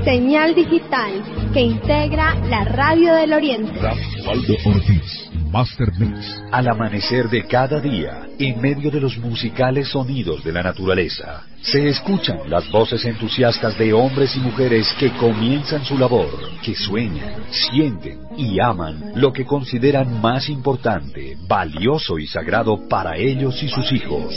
señal digital que integra la Radio del Oriente. Waldo Ortiz, Master Mix. Al amanecer de cada día, en medio de los musicales sonidos de la naturaleza, se escuchan las voces entusiastas de hombres y mujeres que comienzan su labor, que sueñan, sienten y aman lo que consideran más importante, valioso y sagrado para ellos y sus hijos.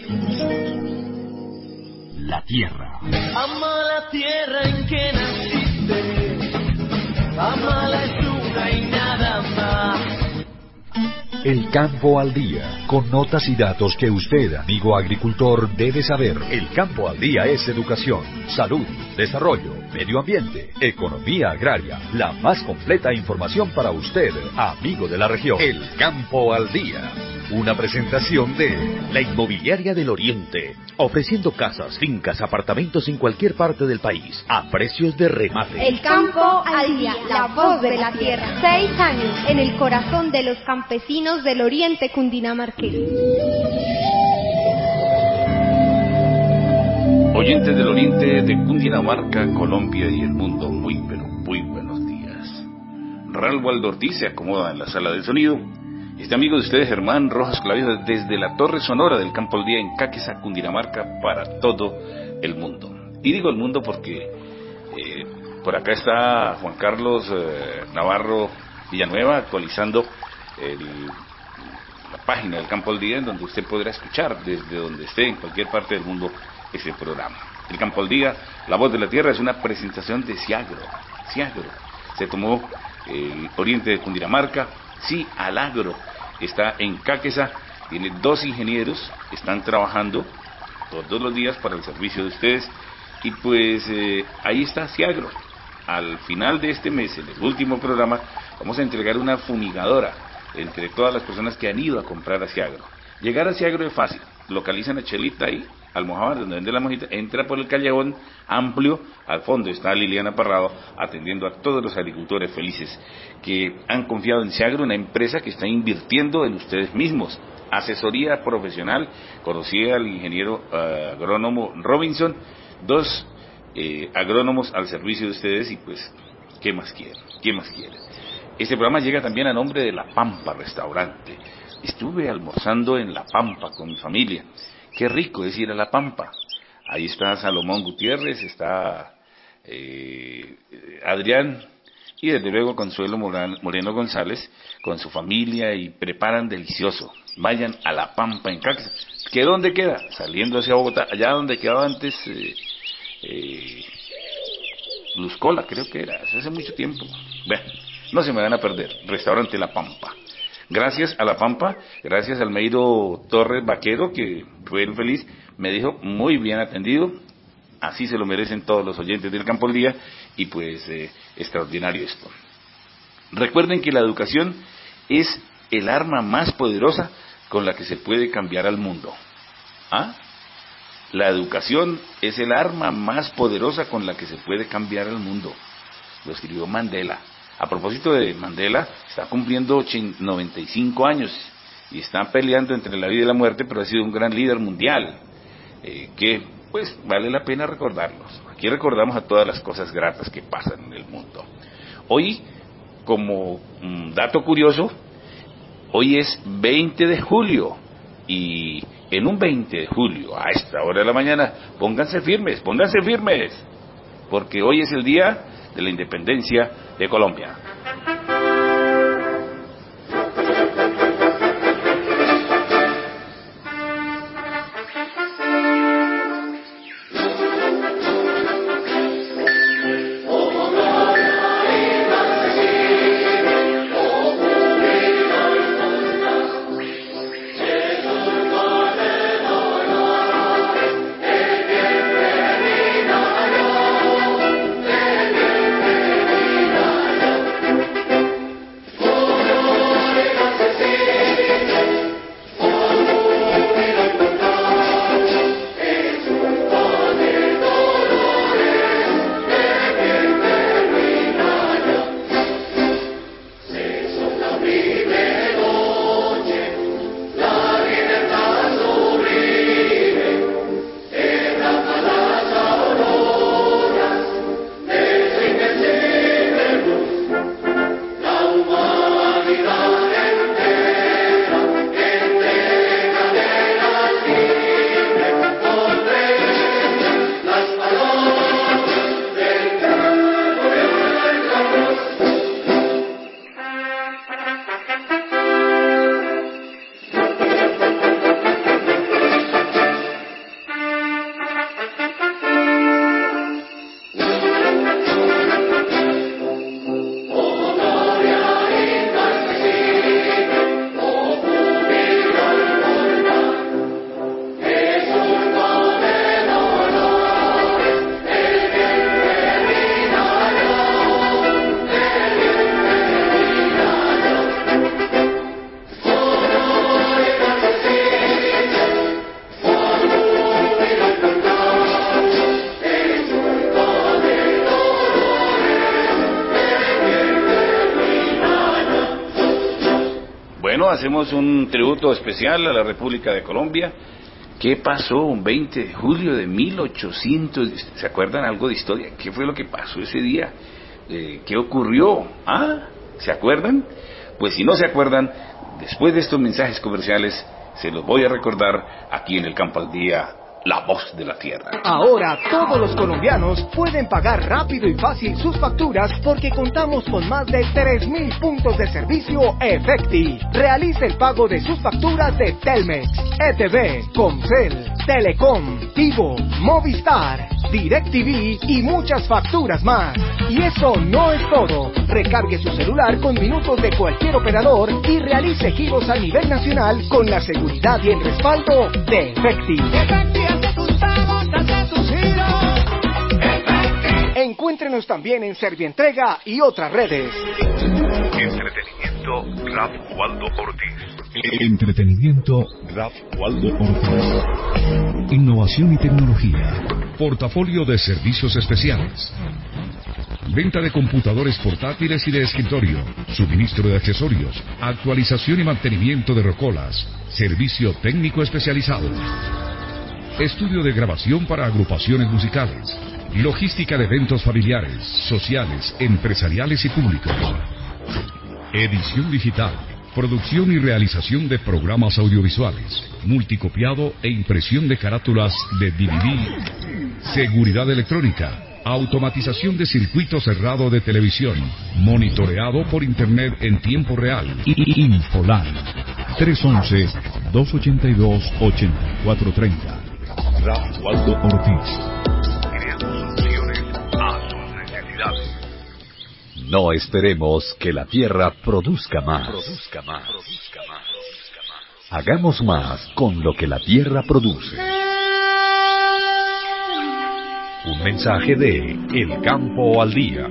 La tierra. Ama la tierra en que naciste, ama la luna y nada más. El campo al día, con notas y datos que usted, amigo agricultor, debe saber. El campo al día es educación, salud, desarrollo, medio ambiente, economía agraria, la más completa información para usted, amigo de la región. El campo al día. Una presentación de la Inmobiliaria del Oriente, ofreciendo casas, fincas, apartamentos en cualquier parte del país, a precios de remate. El campo al día, la voz de la tierra. 6 años en el corazón de los campesinos del Oriente cundinamarqués. Oyentes del Oriente de Cundinamarca, Colombia y el mundo, muy buenos días. Ralph Waldo Ortiz se acomoda en la sala de sonido. Este amigo de ustedes, Germán Rojas Clavijo, desde la Torre Sonora del Campo al Día en Cáqueza, Cundinamarca, para todo el mundo. Y digo el mundo porque por acá está Juan Carlos Navarro Villanueva actualizando la página del Campo al Día, en donde usted podrá escuchar desde donde esté, en cualquier parte del mundo, ese programa. El Campo al Día, la voz de la tierra, es una presentación de Ciagro. Se tomó el oriente de Cundinamarca. Sí, Alagro está en Cáqueza, tiene 2 ingenieros, están trabajando todos los días para el servicio de ustedes, y pues ahí está Ciagro. Al final de este mes, en el último programa, vamos a entregar una fumigadora entre todas las personas que han ido a comprar a Ciagro. Llegar a Ciagro es fácil, localizan a Chelita ahí, Almojábar, donde vende la mojita, entra por el callejón amplio, al fondo está Liliana Parrado atendiendo a todos los agricultores felices que han confiado en Ciagro, una empresa que está invirtiendo en ustedes mismos. Asesoría profesional, conocí al ingeniero agrónomo Robinson, 2 agrónomos al servicio de ustedes, y pues, ¿qué más quieren? Este programa llega también a nombre de La Pampa Restaurante. Estuve almorzando en La Pampa con mi familia. Qué rico es ir a La Pampa. Ahí está Salomón Gutiérrez, está Adrián y desde luego Consuelo Moreno González con su familia, y preparan delicioso. Vayan a La Pampa en Cáqueza. ¿Qué dónde queda? Saliendo hacia Bogotá, allá donde quedaba antes Luzcola, creo que era, hace mucho tiempo. Bueno, no se me van a perder. Restaurante La Pampa. Gracias a La Pampa, gracias al Almeiro Torres Vaquero, que fue el feliz, me dijo muy bien atendido, así se lo merecen todos los oyentes del Campo al Día, y pues extraordinario esto. Recuerden que la educación es el arma más poderosa con la que se puede cambiar al mundo. ¿Ah? La educación es el arma más poderosa con la que se puede cambiar al mundo. Lo escribió Mandela. A propósito de Mandela, está cumpliendo 95 años y está peleando entre la vida y la muerte, pero ha sido un gran líder mundial, que pues vale la pena recordarlos. Aquí recordamos a todas las cosas gratas que pasan en el mundo. Hoy, como dato curioso, hoy es 20 de julio y en un 20 de julio, a esta hora de la mañana, pónganse firmes, porque hoy es el día de la independencia de Colombia. hacemos un tributo especial a la República de Colombia. ¿Qué pasó un 20 de julio de 1800? ¿Se acuerdan algo de historia? ¿Qué fue lo que pasó ese día? ¿Qué ocurrió? ¿Ah? ¿Se acuerdan? Pues si no se acuerdan, después de estos mensajes comerciales, se los voy a recordar aquí en el Campo al Día, la voz de la tierra. Ahora todos los colombianos pueden pagar rápido y fácil sus facturas porque contamos con más de 3.000 puntos de servicio Efecti. Realice el pago de sus facturas de Telmex, ETV, Comcel, Telecom, Tigo, Movistar, DirecTV y muchas facturas más. Y eso no es todo. Recargue su celular con minutos de cualquier operador y realice giros a nivel nacional con la seguridad y el respaldo de Efecti. Encuéntrenos también en Servientrega y otras redes. Entretenimiento Rap Waldo Ortiz. Entretenimiento Rap Waldo Ortiz. Innovación y tecnología. Portafolio de servicios especiales. Venta de computadores portátiles y de escritorio. Suministro de accesorios. Actualización y mantenimiento de rocolas. Servicio técnico especializado. Estudio de grabación para agrupaciones musicales. Logística de eventos familiares, sociales, empresariales y públicos. Edición digital. Producción y realización de programas audiovisuales. Multicopiado e impresión de carátulas de DVD. Seguridad electrónica. Automatización de circuito cerrado de televisión. Monitoreado por internet en tiempo real. Infolan. 311-282-8430. Rap Waldo Ortiz. No esperemos que la tierra produzca más. Hagamos más con lo que la tierra produce. Un mensaje de El Campo al Día.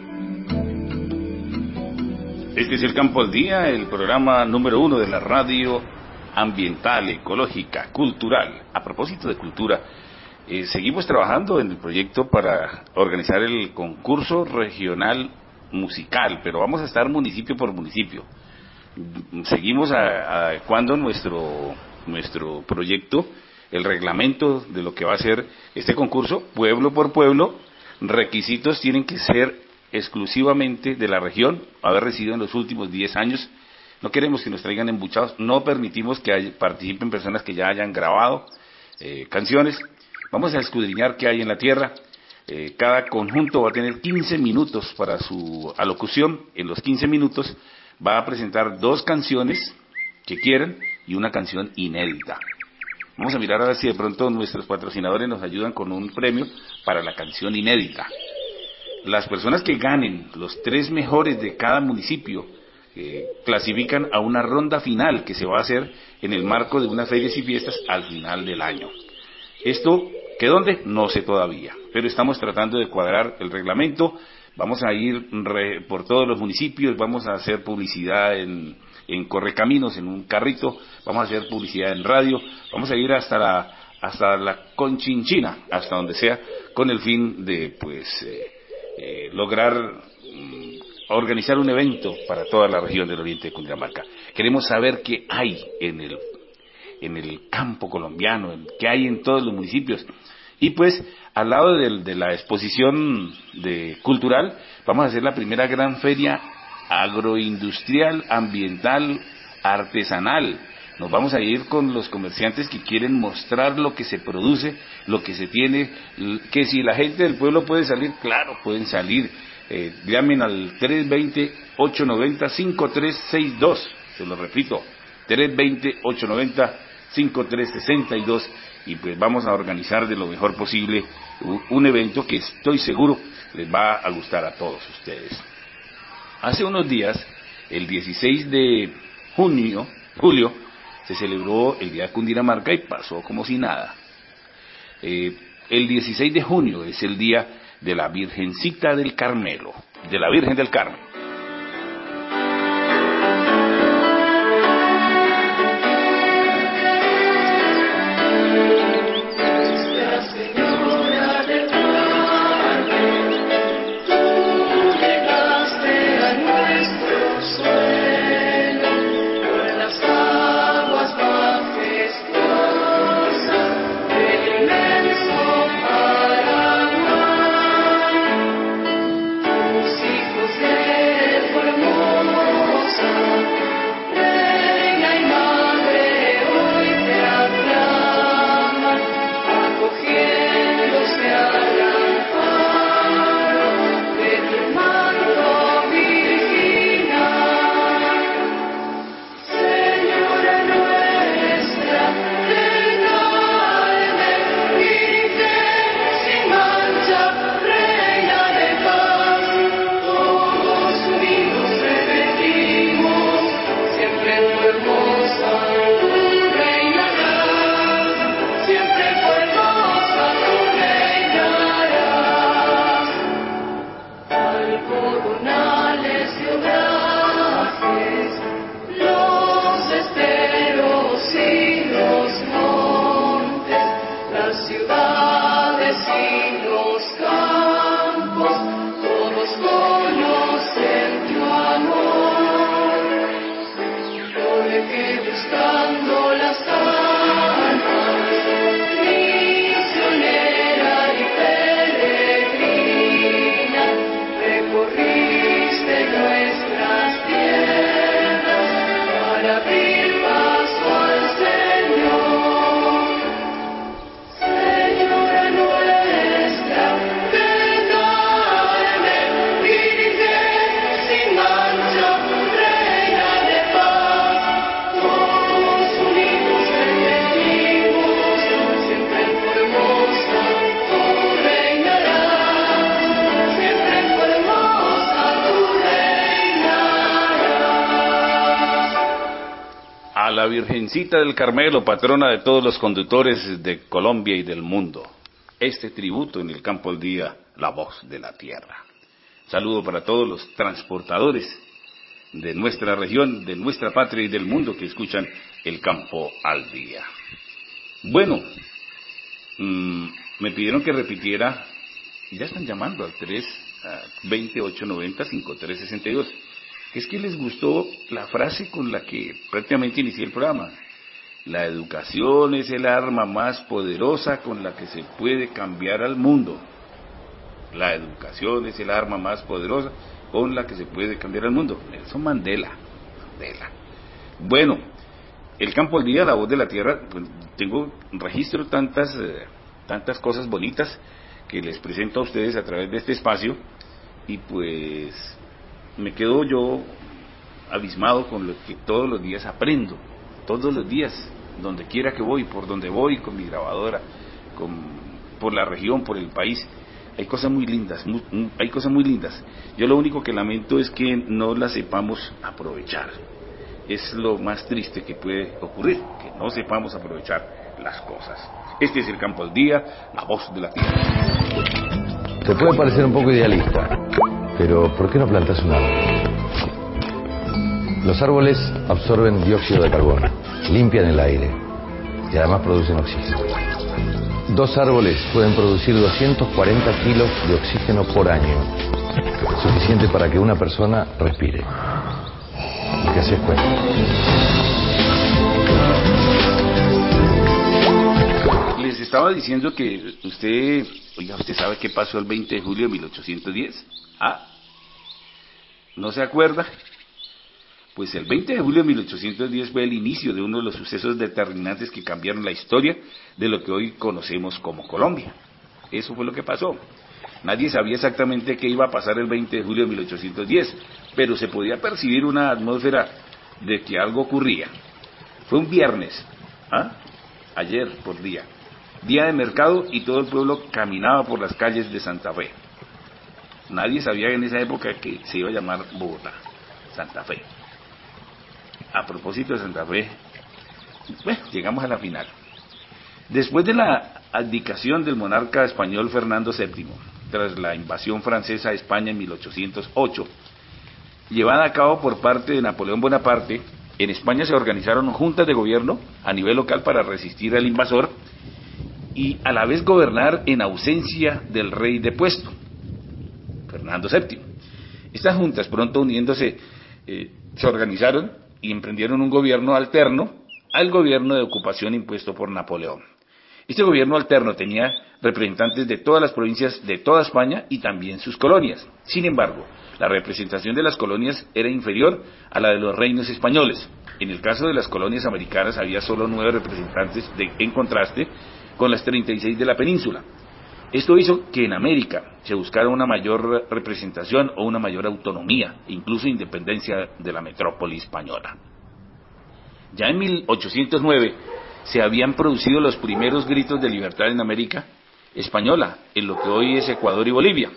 Este es El Campo al Día, el programa número 1 de la radio ambiental, ecológica, cultural. A propósito de cultura, seguimos trabajando en el proyecto para organizar el concurso regional musical, pero vamos a estar municipio por municipio. Seguimos adecuando nuestro proyecto, el reglamento de lo que va a ser este concurso, pueblo por pueblo. Requisitos tienen que ser exclusivamente de la región, haber residido en los últimos 10 años. No queremos que nos traigan embuchados, no permitimos que participen personas que ya hayan grabado canciones. Vamos a escudriñar qué hay en la tierra. Cada conjunto va a tener 15 minutos para su alocución. En los 15 minutos va a presentar 2 canciones que quieran y una canción inédita. Vamos a mirar a ver si de pronto nuestros patrocinadores nos ayudan con un premio para la canción inédita. Las personas que ganen los 3 mejores de cada municipio clasifican a una ronda final que se va a hacer en el marco de unas ferias y fiestas al final del año. Esto, ¿qué dónde? No sé todavía, pero estamos tratando de cuadrar el reglamento. Vamos a ir por todos los municipios, vamos a hacer publicidad en Correcaminos, en un carrito, vamos a hacer publicidad en radio, vamos a ir hasta la Conchinchina, hasta donde sea, con el fin de lograr organizar un evento para toda la región del oriente de Cundinamarca. Queremos saber qué hay en el campo colombiano, qué hay en todos los municipios. Y pues, al lado de la exposición cultural, vamos a hacer la primera gran feria agroindustrial, ambiental, artesanal. Nos vamos a ir con los comerciantes que quieren mostrar lo que se produce, lo que se tiene, que si la gente del pueblo puede salir, claro, pueden salir. Llamen al 320-890-5362, se lo repito, 320-890-5362, y pues vamos a organizar de lo mejor posible un evento que estoy seguro les va a gustar a todos ustedes. Hace unos días, el 16 de julio, se celebró el Día de Cundinamarca y pasó como si nada. El 16 de junio es el día de la Virgencita del Carmelo, de la Virgen del Carmen. la Virgencita del Carmelo, patrona de todos los conductores de Colombia y del mundo. Este tributo en el Campo al Día, la voz de la tierra. Saludo para todos los transportadores de nuestra región, de nuestra patria y del mundo que escuchan el Campo al Día. Bueno, me pidieron que repitiera, ya están llamando al 320-890-5362. Es que les gustó la frase con la que prácticamente inicié el programa. La educación es el arma más poderosa con la que se puede cambiar al mundo. La educación es el arma más poderosa con la que se puede cambiar al mundo. Nelson Mandela. Bueno, el Campo al Día, la voz de la tierra, pues, tengo registro tantas cosas bonitas que les presento a ustedes a través de este espacio, y pues me quedo yo abismado con lo que todos los días aprendo, todos los días, donde quiera que voy, por donde voy, con mi grabadora, por la región, por el país. Hay cosas muy lindas, hay cosas muy lindas. Yo lo único que lamento es que no las sepamos aprovechar. Es lo más triste que puede ocurrir, que no sepamos aprovechar las cosas. Este es el Campo al Día, la voz de la tierra. Te puede parecer un poco idealista, pero ¿por qué no plantas un árbol? Los árboles absorben dióxido de carbono, limpian el aire y además producen oxígeno. 2 árboles pueden producir 240 kilos de oxígeno por año, suficiente para que una persona respire. Y que así es cuenta. Les estaba diciendo que usted sabe qué pasó el 20 de julio de 1810. ¿No se acuerda? Pues el 20 de julio de 1810 fue el inicio de uno de los sucesos determinantes que cambiaron la historia de lo que hoy conocemos como Colombia. Eso fue lo que pasó. Nadie sabía exactamente qué iba a pasar el 20 de julio de 1810, pero se podía percibir una atmósfera de que algo ocurría. Fue un viernes, ayer por día de mercado, y todo el pueblo caminaba por las calles de Santa Fe. Nadie sabía en esa época que se iba a llamar Bogotá, Santa Fe. A propósito de Santa Fe, llegamos a la final. Después de la abdicación del monarca español Fernando VII, tras la invasión francesa a España en 1808, llevada a cabo por parte de Napoleón Bonaparte, en España se organizaron juntas de gobierno a nivel local para resistir al invasor y a la vez gobernar en ausencia del rey depuesto, Fernando VII. Estas juntas, pronto uniéndose, se organizaron y emprendieron un gobierno alterno al gobierno de ocupación impuesto por Napoleón. Este gobierno alterno tenía representantes de todas las provincias de toda España y también sus colonias. Sin embargo, la representación de las colonias era inferior a la de los reinos españoles. En el caso de las colonias americanas había solo 9 representantes en contraste con las 36 de la península. Esto hizo que en América se buscara una mayor representación o una mayor autonomía, incluso independencia de la metrópoli española. Ya en 1809 se habían producido los primeros gritos de libertad en América española, en lo que hoy es Ecuador y Bolivia.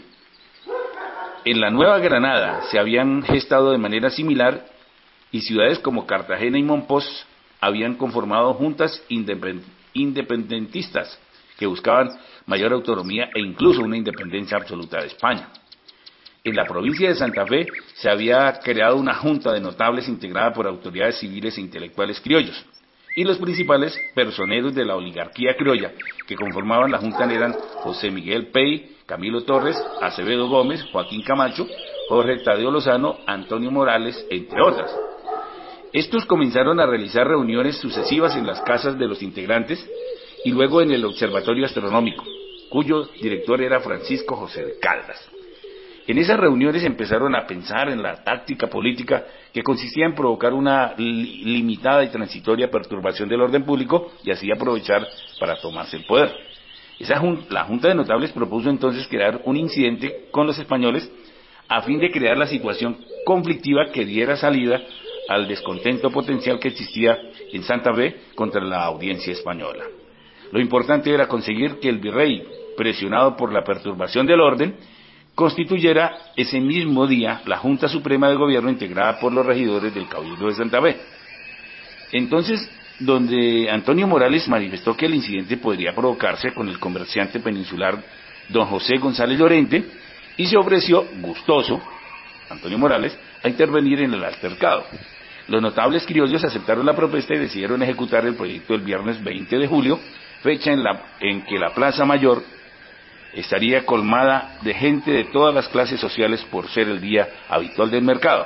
En la Nueva Granada se habían gestado de manera similar, y ciudades como Cartagena y Monpós habían conformado juntas independentistas que buscaban mayor autonomía e incluso una independencia absoluta de España. En la provincia de Santa Fe se había creado una junta de notables integrada por autoridades civiles e intelectuales criollos, y los principales personeros de la oligarquía criolla que conformaban la junta eran José Miguel Pey, Camilo Torres, Acevedo Gómez, Joaquín Camacho, Jorge Tadeo Lozano, Antonio Morales, entre otras. Estos comenzaron a realizar reuniones sucesivas en las casas de los integrantes y luego en el Observatorio Astronómico, cuyo director era Francisco José de Caldas. En esas reuniones empezaron a pensar en la táctica política que consistía en provocar una limitada y transitoria perturbación del orden público y así aprovechar para tomarse el poder. La Junta de Notables propuso entonces crear un incidente con los españoles a fin de crear la situación conflictiva que diera salida al descontento potencial que existía en Santa Fe contra la audiencia española. Lo importante era conseguir que el virrey, presionado por la perturbación del orden, constituyera ese mismo día la Junta Suprema de Gobierno integrada por los regidores del Cabildo de Santa Fe. Entonces, donde Antonio Morales manifestó que el incidente podría provocarse con el comerciante peninsular don José González Llorente, y se ofreció gustoso, Antonio Morales, a intervenir en el altercado. Los notables criollos aceptaron la propuesta y decidieron ejecutar el proyecto el viernes 20 de julio, fecha en que la Plaza Mayor estaría colmada de gente de todas las clases sociales por ser el día habitual del mercado.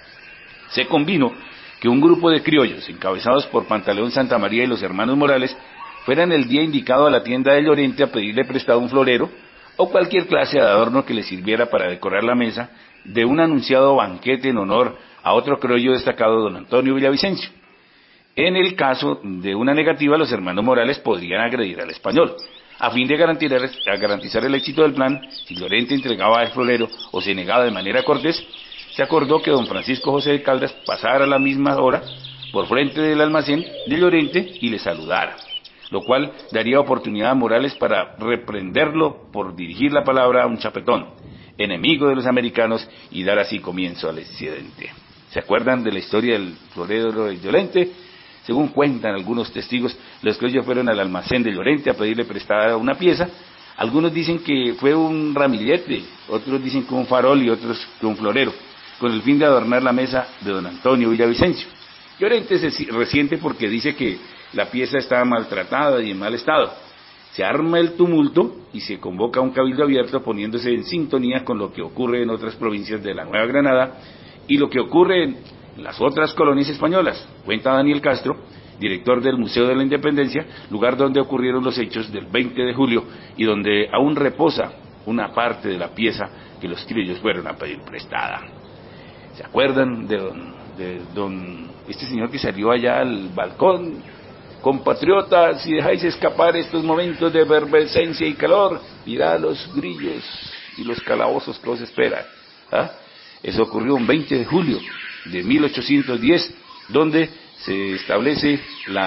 Se convino que un grupo de criollos, encabezados por Pantaleón Santamaría y los hermanos Morales, fueran el día indicado a la tienda de Llorente a pedirle prestado un florero o cualquier clase de adorno que le sirviera para decorar la mesa de un anunciado banquete en honor a otro criollo destacado, don Antonio Villavicencio. En el caso de una negativa, los hermanos Morales podrían agredir al español. A fin de garantizar el éxito del plan, si Llorente entregaba el florero o se negaba de manera cortés, se acordó que don Francisco José de Caldas pasara a la misma hora por frente del almacén de Llorente y le saludara, lo cual daría oportunidad a Morales para reprenderlo por dirigir la palabra a un chapetón, enemigo de los americanos, y dar así comienzo al incidente. ¿Se acuerdan de la historia del florero de Llorente? Según cuentan algunos testigos, los criollos fueron al almacén de Llorente a pedirle prestada una pieza. Algunos dicen que fue un ramillete, otros dicen que un farol y otros que un florero, con el fin de adornar la mesa de don Antonio Villavicencio. Llorente se resiente porque dice que la pieza estaba maltratada y en mal estado. Se arma el tumulto y se convoca un cabildo abierto poniéndose en sintonía con lo que ocurre en otras provincias de la Nueva Granada y lo que ocurre en las otras colonias españolas, cuenta Daniel Castro, director del Museo de la Independencia, lugar donde ocurrieron los hechos del 20 de julio y donde aún reposa una parte de la pieza que los criollos fueron a pedir prestada. ¿Se acuerdan de don este señor que salió allá al balcón? Compatriotas, si dejáis escapar estos momentos de efervescencia y calor, mirad los grillos y los calabozos que os esperan. ¿Ah? Eso ocurrió un 20 de julio de 1810, donde se establece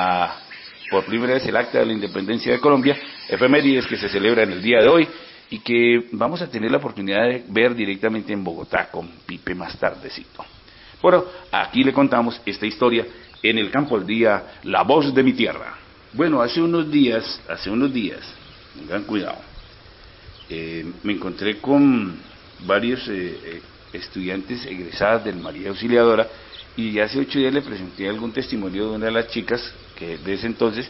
por primera vez el Acta de la Independencia de Colombia, efemérides que se celebran el día de hoy y que vamos a tener la oportunidad de ver directamente en Bogotá con Pipe más tardecito. Bueno, aquí le contamos esta historia en el Campo al Día, la voz de mi tierra. Bueno, hace unos días, tengan cuidado, me encontré con varios estudiantes egresadas del María Auxiliadora y hace 8 días le presenté algún testimonio de una de las chicas que de ese entonces,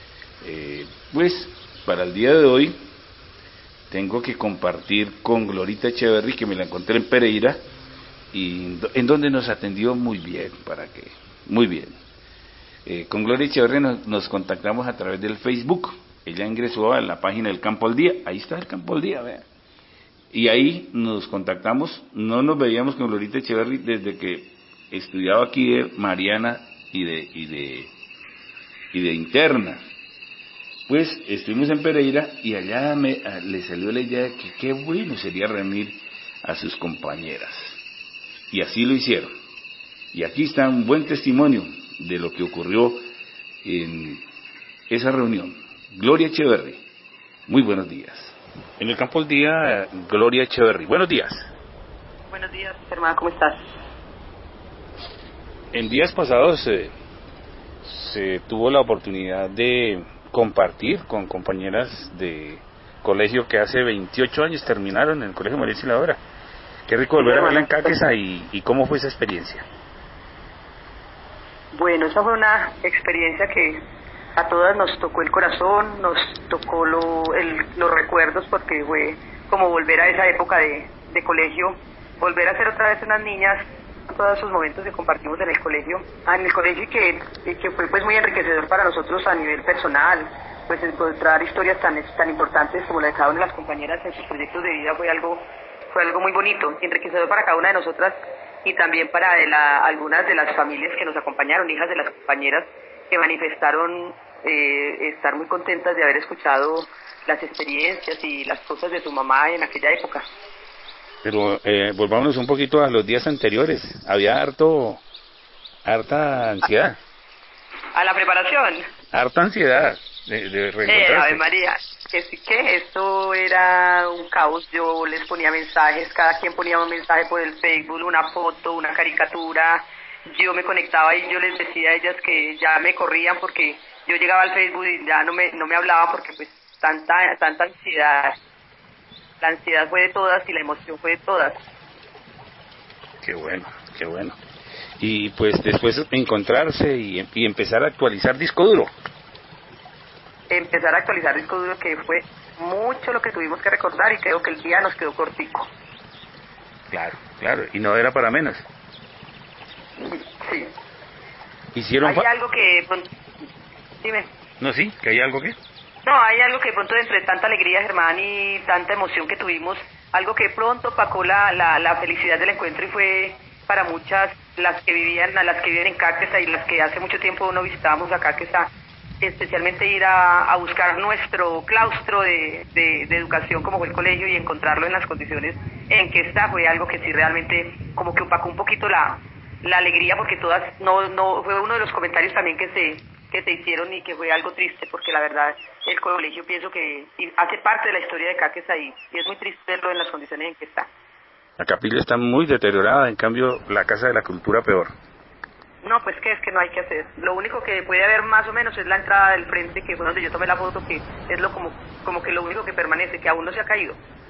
pues para el día de hoy tengo que compartir con Glorita Echeverry, que me la encontré en Pereira y en donde nos atendió muy bien, muy bien. Con Gloria Echeverry nos contactamos a través del Facebook. Ella ingresó a la página del Campo al Día, ahí está el Campo al Día, vean. Y ahí nos contactamos, no nos veíamos con Glorita Echeverry desde que estudiaba aquí de Mariana y de interna. Pues estuvimos en Pereira y allá le salió la idea de que qué bueno sería reunir a sus compañeras. Y así lo hicieron. Y aquí está un buen testimonio de lo que ocurrió en esa reunión. Gloria Echeverry, muy buenos días. En el Campo al Día, Gloria Echeverry, buenos días. Buenos días, hermana, ¿cómo estás? En días pasados se tuvo la oportunidad de compartir con compañeras de colegio que hace 28 años terminaron en el Colegio María Auxiliadora. Qué rico volver a verla en Cáqueza y cómo fue esa experiencia. Bueno, esa fue una experiencia que a todas nos tocó el corazón, nos tocó los recuerdos, porque fue como volver a esa época de colegio, volver a ser otra vez unas niñas, todos esos momentos que compartimos en el colegio y que fue pues muy enriquecedor para nosotros a nivel personal, pues encontrar historias tan importantes como la de cada una de las compañeras en sus proyectos de vida fue algo muy bonito, enriquecedor para cada una de nosotras y también para algunas de las familias que nos acompañaron, hijas de las compañeras que manifestaron estar muy contentas de haber escuchado las experiencias y las cosas de su mamá en aquella época. Pero volvámonos un poquito a los días anteriores. Había harta ansiedad. ¿A la preparación? Harta ansiedad de reencontrarse. Ave María, que esto era un caos. Yo les ponía mensajes, cada quien ponía un mensaje por el Facebook, una foto, una caricatura, yo me conectaba y yo les decía a ellas que ya me corrían porque yo llegaba al Facebook y ya no me hablaban porque pues tanta ansiedad. La ansiedad fue de todas y la emoción fue de todas. Qué bueno, qué bueno. Y pues después encontrarse y empezar a actualizar disco duro. Empezar a actualizar disco duro, que fue mucho lo que tuvimos que recordar y creo que el día nos quedó cortico. Claro, claro, y no era para menos. Sí. Hicieron... Hay algo que... Dime. No, sí, que hay algo que... No, hay algo que de pronto entre tanta alegría, Germán, y tanta emoción que tuvimos, algo que pronto opacó la felicidad del encuentro y fue para muchas, las que viven en Cáqueza y las que hace mucho tiempo no visitábamos a Cáqueza, especialmente ir a buscar nuestro claustro de educación como fue el colegio y encontrarlo en las condiciones en que está, fue algo que sí realmente como que opacó un poquito la alegría, porque todas, no fue uno de los comentarios también que se hicieron y que fue algo triste, porque la verdad el colegio pienso que hace parte de la historia de Cáqueza y es muy triste verlo en las condiciones en que está. La capilla está muy deteriorada, en cambio la Casa de la Cultura peor. No, pues que es que no hay que hacer. Lo único que puede haber más o menos es la entrada del frente, que fue donde yo tomé la foto, que es como que lo único que permanece, que aún no se ha caído.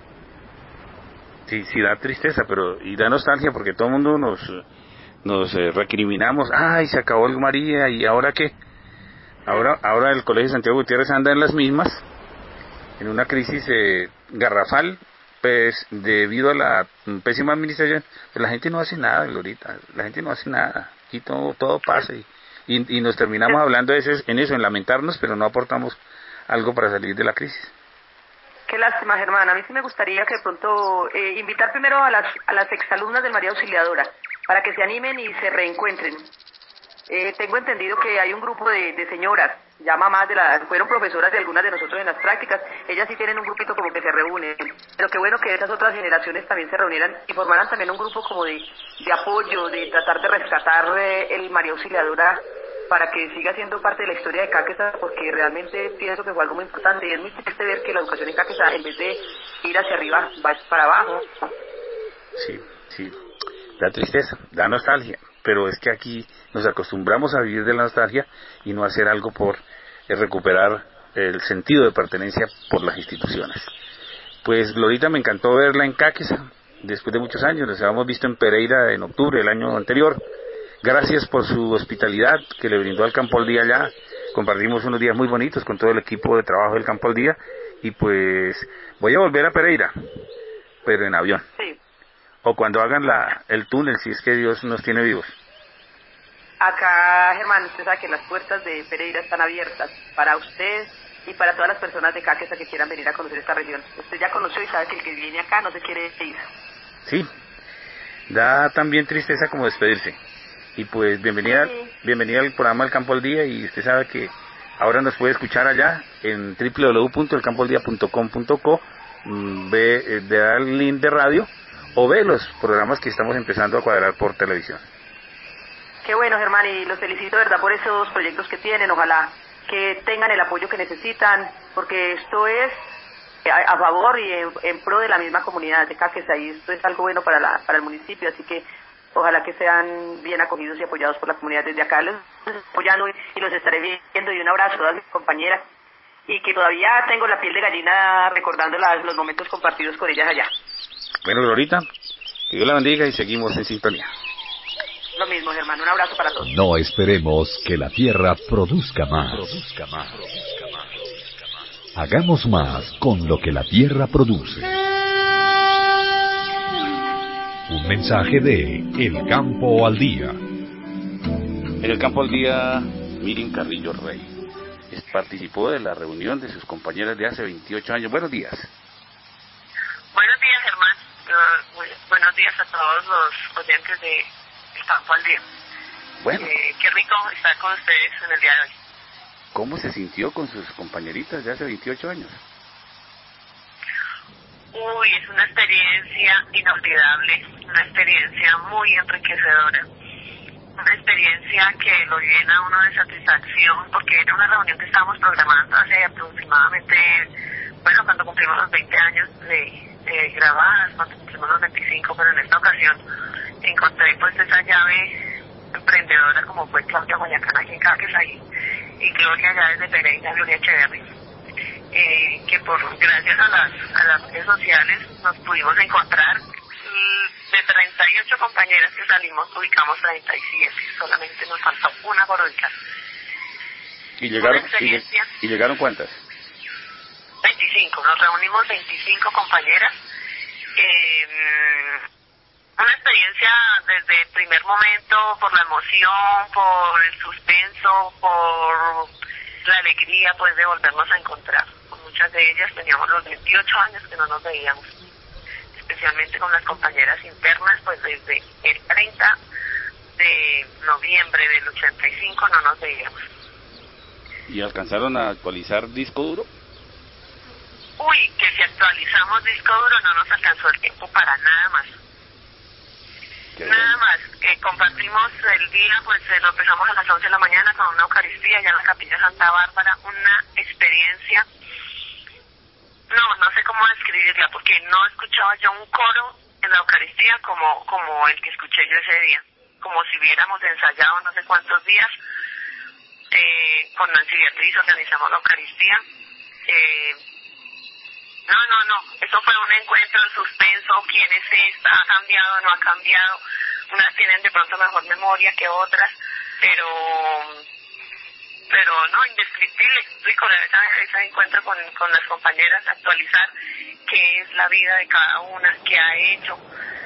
Sí, sí da tristeza, pero y da nostalgia porque todo el mundo nos recriminamos. Ay, se acabó el María, ¿y ahora qué? Ahora el Colegio Santiago Gutiérrez anda en las mismas, en una crisis garrafal, pues debido a la pésima administración. Pues la gente no hace nada, Glorita, la gente no hace nada. Aquí todo pasa y nos terminamos hablando en lamentarnos, pero no aportamos algo para salir de la crisis. Qué lástima, Germán. A mí sí me gustaría que de pronto invitar primero a las exalumnas del María Auxiliadora para que se animen y se reencuentren. Tengo entendido que hay un grupo de señoras, ya mamás fueron profesoras de algunas de nosotros en las prácticas, ellas sí tienen un grupito como que se reúnen, pero qué bueno que esas otras generaciones también se reunieran y formaran también un grupo como de apoyo, de tratar de rescatar el María Auxiliadora para que siga siendo parte de la historia de Cáqueza, porque realmente pienso que fue algo muy importante y es muy triste ver que la educación en Cáqueza, en vez de ir hacia arriba, va para abajo. Sí, da tristeza, da nostalgia, pero es que aquí nos acostumbramos a vivir de la nostalgia y no hacer algo por recuperar el sentido de pertenencia por las instituciones. Pues Glorita, me encantó verla en Cáqueza después de muchos años. Nos habíamos visto en Pereira en octubre del año anterior. Gracias por su hospitalidad que le brindó al Campo al Día allá. Compartimos unos días muy bonitos con todo el equipo de trabajo del Campo al Día y pues voy a volver a Pereira, pero en avión. Sí. O cuando hagan el túnel, si es que Dios nos tiene vivos. Acá, Germán, usted sabe que las puertas de Pereira están abiertas para usted y para todas las personas de Cáqueza que quieran venir a conocer esta región. Usted ya conoció y sabe que el que viene acá no se quiere ir. Sí, da también tristeza como despedirse. Y pues bienvenida al programa El Campo al Día, y usted sabe que ahora nos puede escuchar allá en www.elcampoaldía.com.co, da el link de radio o ve los programas que estamos empezando a cuadrar por televisión. Qué bueno, Germán, y los felicito, ¿verdad?, por esos proyectos que tienen. Ojalá que tengan el apoyo que necesitan, porque esto es a favor y en pro de la misma comunidad de Cáqueza, y esto es algo bueno para el municipio, así que ojalá que sean bien acogidos y apoyados por la comunidad. Desde acá los estoy apoyando y los estaré viendo, y un abrazo a todas mis compañeras, y que todavía tengo la piel de gallina recordando los momentos compartidos con ellas allá. Bueno, Glorita, que Dios la bendiga y seguimos en sintonía. Lo mismo, Germán, un abrazo para todos. No esperemos que la tierra produzca más. Hagamos más con lo que la tierra produce. Un mensaje de El Campo al Día. En El Campo al Día, Miriam Carrillo Rey participó de la reunión de sus compañeras de hace 28 años. Buenos días. Buenos días, Germán. Buenos días a todos los oyentes de El Campo al Día. Bueno. Qué rico estar con ustedes en el día de hoy. ¿Cómo se sintió con sus compañeritas de hace 28 años? Uy, es una experiencia inolvidable, una experiencia muy enriquecedora, una experiencia que lo llena a uno de satisfacción, porque era una reunión que estábamos programando hace aproximadamente, cuando cumplimos los 20 años de grabadas, cuando cumplimos los 25, pero en esta ocasión encontré pues esa llave emprendedora como fue Claudia Guayacán aquí en Caquetá y Gloria allá desde Pereira, Gloria Echeverri, que gracias a las redes sociales nos pudimos encontrar. De 38 compañeras que salimos, ubicamos 37, solamente nos faltó una por ubicar. ¿Y llegaron cuántas? 25, nos reunimos 25 compañeras. Una experiencia desde el primer momento, por la emoción, por el suspenso, por la alegría pues de volvernos a encontrar. Con muchas de ellas teníamos los 28 años que no nos veíamos, especialmente con las compañeras internas, pues desde el 30 de noviembre del 85 no nos veíamos. ¿Y alcanzaron a actualizar disco duro? Uy, que si actualizamos disco duro no nos alcanzó el tiempo para nada más. Nada más, compartimos el día, pues lo empezamos a las 11 de la mañana con una Eucaristía allá en la Capilla Santa Bárbara, una experiencia, no sé cómo describirla, porque no escuchaba yo un coro en la Eucaristía como el que escuché yo ese día, como si hubiéramos ensayado no sé cuántos días, con Nancy Beatriz organizamos la Eucaristía. No, eso fue un encuentro en suspenso, quién es esta, ha cambiado, no ha cambiado, unas tienen de pronto mejor memoria que otras, pero no, indescriptible, rico ese encuentro con las compañeras, actualizar qué es la vida de cada una, qué ha hecho,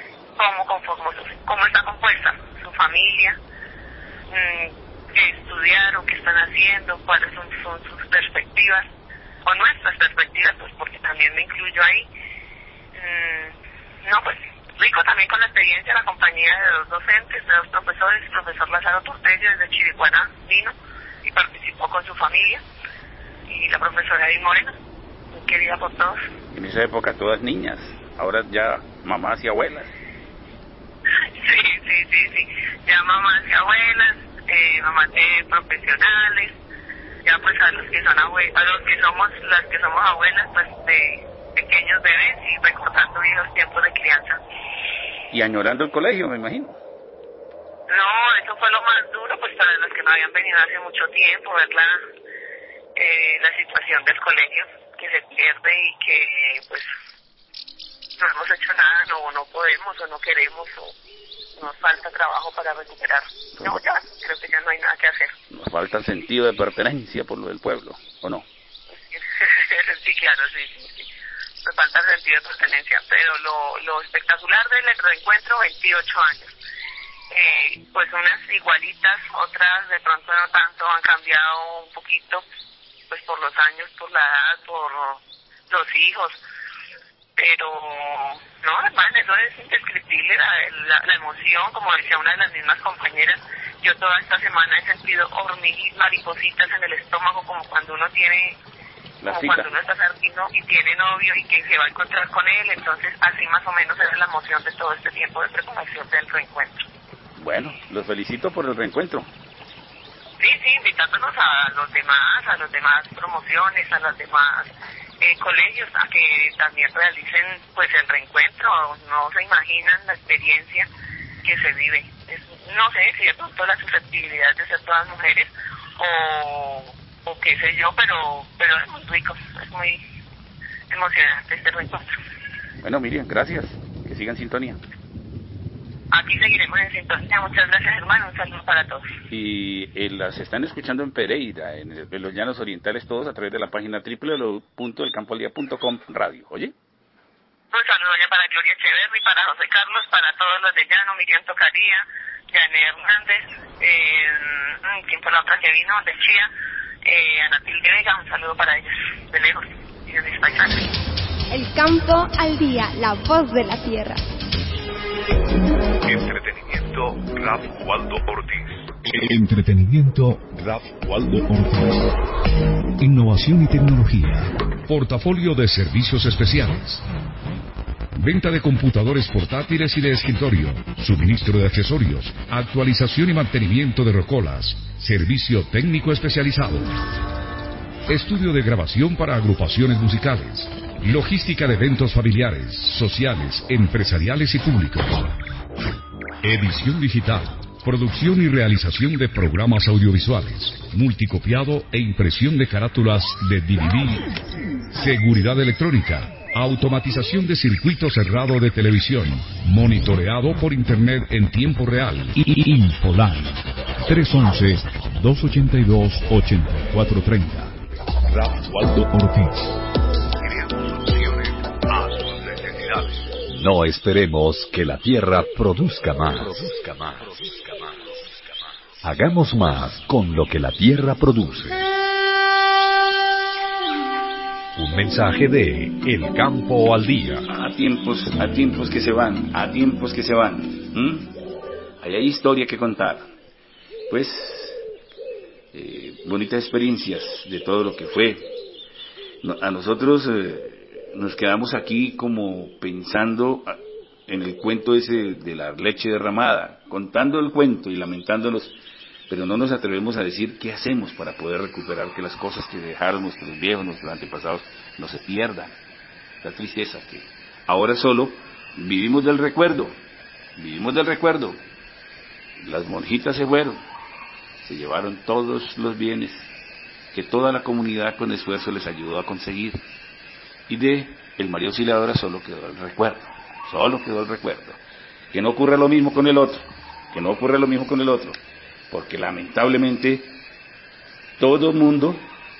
cómo está compuesta su familia, qué estudiaron, qué están haciendo, cuáles son sus perspectivas, o nuestras perspectivas, pues porque también me incluyo ahí. Pues rico también con la experiencia, la compañía de dos docentes, de dos profesores, el profesor Lázaro Portello desde Chiricuaná vino y participó con su familia, y la profesora Edith Moreno, muy querida por todos. En esa época todas niñas, ahora ya mamás y abuelas. Sí, ya mamás y abuelas, mamás de profesionales, ya pues a los que somos las que somos abuelas, pues de pequeños bebés y recordando viejos tiempos de crianza. Y añorando el colegio, me imagino. No, eso fue lo más duro, pues para los que no habían venido hace mucho tiempo, ver la situación del colegio, que se pierde y que pues no hemos hecho nada, no podemos o no queremos o nos falta trabajo para recuperar. No, ya, creo que ya no hay nada que hacer. Nos falta el sentido de pertenencia por lo del pueblo, ¿o no? Sí, claro, sí. Nos falta el sentido de pertenencia, pero lo espectacular del reencuentro, 28 años. Pues unas igualitas, otras de pronto no tanto, han cambiado un poquito, pues por los años, por la edad, por los hijos. Pero no, hermano, eso es indescriptible, la emoción, como decía una de las mismas compañeras. Yo toda esta semana he sentido maripositas en el estómago, como cuando uno está sardino y tiene novio y que se va a encontrar con él. Entonces así más o menos era la emoción de todo este tiempo de preparación del reencuentro. Bueno, los felicito por el reencuentro. Sí, invitándonos a los demás promociones, a los demás colegios a que también realicen pues el reencuentro. No se imaginan la experiencia que se vive. No sé si de pronto la susceptibilidad de ser todas mujeres o qué sé yo, pero es muy rico, es muy emocionante este reencuentro. Bueno, Miriam, gracias, que sigan en sintonía. Aquí seguiremos en sintonía. Muchas gracias, hermano. Un saludo para todos. Y las están escuchando en Pereira, en los Llanos Orientales, todos a través de la página www.elcampoaldía.com radio. ¿Oye? Un saludo ya para Gloria Echeverri, para José Carlos, para todos los de Llano, Miriam Tocaría, Jané Hernández, ¿quién fue la otra que vino? De Chía, Ana Tilde Vega. Un saludo para ellos, de lejos, y de mis paisanos. El campo al día, la voz de la tierra. Entretenimiento, Raf Waldo Ortiz. Entretenimiento, Raf Waldo Ortiz. Innovación y tecnología. Portafolio de servicios especiales. Venta de computadores portátiles y de escritorio. Suministro de accesorios. Actualización y mantenimiento de rocolas. Servicio técnico especializado. Estudio de grabación para agrupaciones musicales. Logística de eventos familiares, sociales, empresariales y públicos. Edición digital, Producción y realización de programas audiovisuales, multicopiado e impresión de carátulas de DVD, seguridad electrónica, automatización de circuito cerrado de televisión, monitoreado por internet en tiempo real. Infoline 311-282-8430. Rap Waldo Ortiz. Creamos soluciones a sus necesidades. No esperemos que la tierra produzca más. Hagamos más con lo que la tierra produce. Un mensaje de El Campo al Día. A tiempos que se van. Ahí hay historia que contar. Pues, bonitas experiencias de todo lo que fue. A nosotros nos quedamos aquí como pensando en el cuento ese de la leche derramada, contando el cuento y lamentándonos, pero no nos atrevemos a decir qué hacemos para poder recuperar que las cosas que dejaron nuestros viejos, nuestros antepasados, no se pierdan. La tristeza que ahora solo vivimos del recuerdo. Las monjitas se fueron, se llevaron todos los bienes que toda la comunidad con esfuerzo les ayudó a conseguir, y de el María Auxiliadora solo quedó el recuerdo. Que no ocurra lo mismo con el otro, porque lamentablemente todo el mundo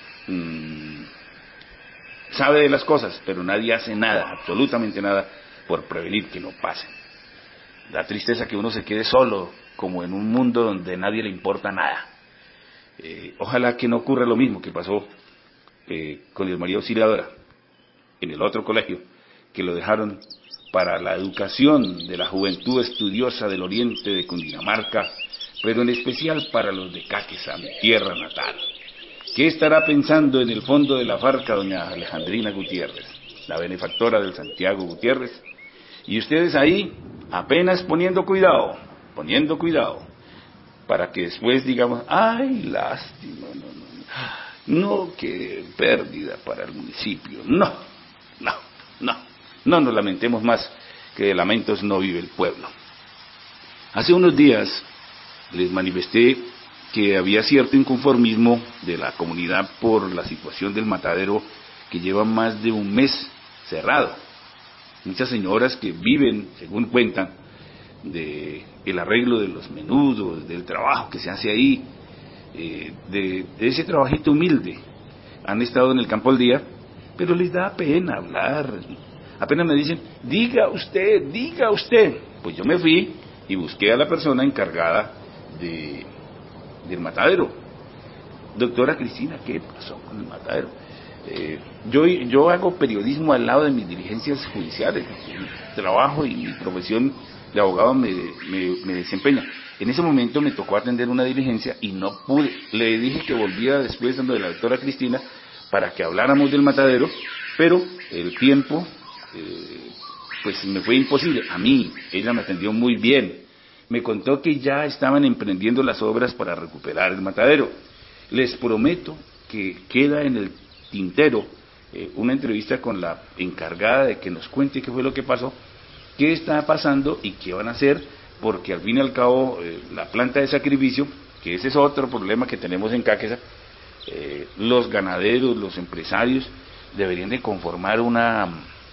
sabe de las cosas, pero nadie hace nada, absolutamente nada, por prevenir que no pasen. Da tristeza que uno se quede solo, como en un mundo donde nadie le importa nada. Ojalá que no ocurra lo mismo que pasó con el María Auxiliadora, en el otro colegio, que lo dejaron para la educación de la juventud estudiosa del oriente de Cundinamarca, pero en especial para los de Cáqueza, mi tierra natal. ¿Qué estará pensando en el fondo de la Farca doña Alejandrina Gutiérrez, la benefactora del Santiago Gutiérrez? Y ustedes ahí apenas poniendo cuidado, para que después digamos, ¡ay, lástima! No, qué pérdida para el municipio. No nos lamentemos más, que de lamentos no vive el pueblo. Hace unos días les manifesté que había cierto inconformismo de la comunidad por la situación del matadero que lleva más de un mes cerrado. Muchas señoras que viven, según cuentan, de el arreglo de los menudos, del trabajo que se hace ahí, de ese trabajito humilde, han estado en el campo al día, pero les da pena hablar. Apenas me dicen, diga usted. Pues yo me fui y busqué a la persona encargada del matadero. Doctora Cristina, ¿qué pasó con el matadero? Yo hago periodismo al lado de mis diligencias judiciales. Mi trabajo y mi profesión de abogado me desempeña. En ese momento me tocó atender una diligencia y no pude. Le dije que volvía después de la doctora Cristina para que habláramos del matadero, pero el tiempo pues me fue imposible. A mí, ella me atendió muy bien. Me contó que ya estaban emprendiendo las obras para recuperar el matadero. Les prometo que queda en el tintero una entrevista con la encargada de que nos cuente qué fue lo que pasó, qué está pasando y qué van a hacer, porque al fin y al cabo la planta de sacrificio, que ese es otro problema que tenemos en Cáqueza, los ganaderos, los empresarios deberían de conformar una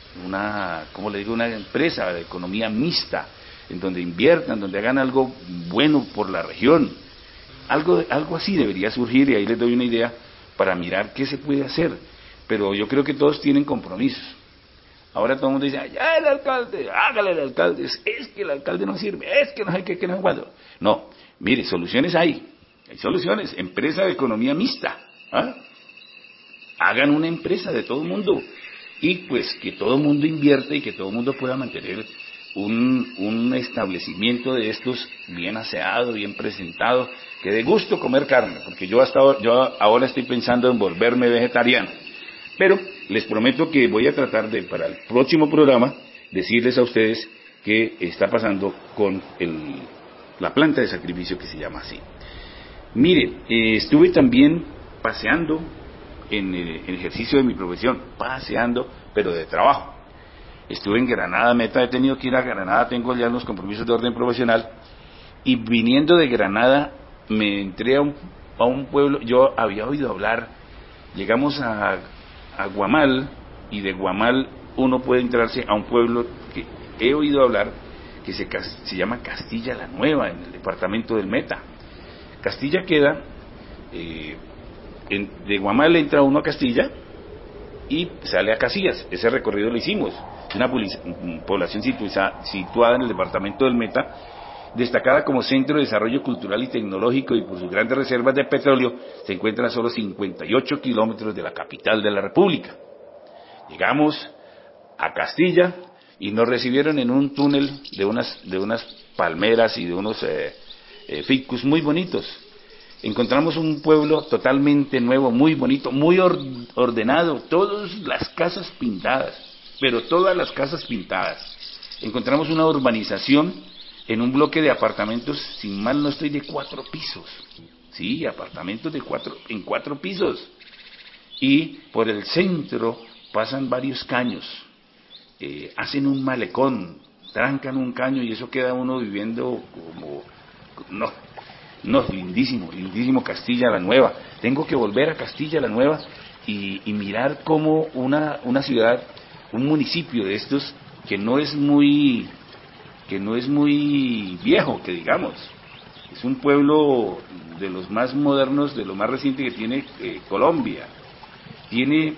empresa de economía mixta, en donde inviertan, donde hagan algo bueno por la región. Algo así debería surgir, y ahí les doy una idea para mirar qué se puede hacer. Pero yo creo que todos tienen compromisos. Ahora todo el mundo dice, ya el alcalde, hágale el alcalde, es que el alcalde no sirve, es que no sé qué, que no sé cuándo. No, mire, soluciones hay soluciones, empresa de economía mixta, hagan una empresa de todo el mundo, y pues que todo el mundo invierta y que todo el mundo pueda mantener un establecimiento de estos bien aseado, bien presentado, que dé gusto comer carne, porque yo ahora estoy pensando en volverme vegetariano. Pero les prometo que voy a tratar de, para el próximo programa, decirles a ustedes qué está pasando con la planta de sacrificio, que se llama así. Mire, estuve también paseando en el ejercicio de mi profesión, pero de trabajo. Estuve en Granada, he tenido que ir a Granada, tengo ya unos compromisos de orden profesional, y viniendo de Granada me entré a un pueblo, yo había oído hablar, llegamos a Guamal, y de Guamal uno puede entrarse a un pueblo que he oído hablar, que se llama Castilla la Nueva, en el departamento del Meta. Castilla queda, de Guamal entra uno a Castilla y sale a Casillas. Ese recorrido lo hicimos. Es una población situada en el departamento del Meta, destacada como centro de desarrollo cultural y tecnológico, y por sus grandes reservas de petróleo se encuentra a solo 58 kilómetros de la capital de la República. Llegamos a Castilla y nos recibieron en un túnel de unas palmeras y de unos ficus muy bonitos. Encontramos un pueblo totalmente nuevo, muy bonito, muy ordenado, todas las casas pintadas, pero todas las casas pintadas. Encontramos una urbanización en un bloque de apartamentos, sin mal no estoy, de 4 pisos. Sí, apartamentos en 4 pisos. Y por el centro pasan varios caños, hacen un malecón, trancan un caño y eso queda uno viviendo como... No, lindísimo Castilla la Nueva. Tengo que volver a Castilla la Nueva y mirar cómo una ciudad, un municipio de estos que no es muy viejo, que digamos, es un pueblo de los más modernos, de lo más reciente que tiene Colombia. Tiene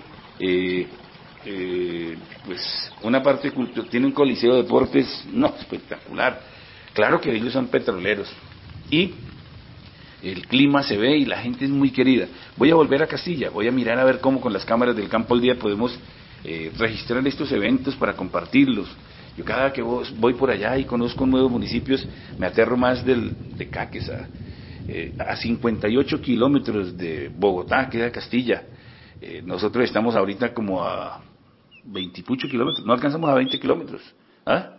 pues una parte cultural, tiene un coliseo de deportes, espectacular. Claro que ellos son petroleros y el clima se ve y la gente es muy querida. Voy a volver a Castilla, voy a mirar a ver cómo con las cámaras del Campo al Día podemos registrar estos eventos para compartirlos. Yo cada que voy por allá y conozco nuevos municipios, me aterro más de Cáqueza. A 58 kilómetros de Bogotá queda Castilla. Nosotros estamos ahorita como a 20 y pucho kilómetros, no alcanzamos a 20 kilómetros. ¿Ah?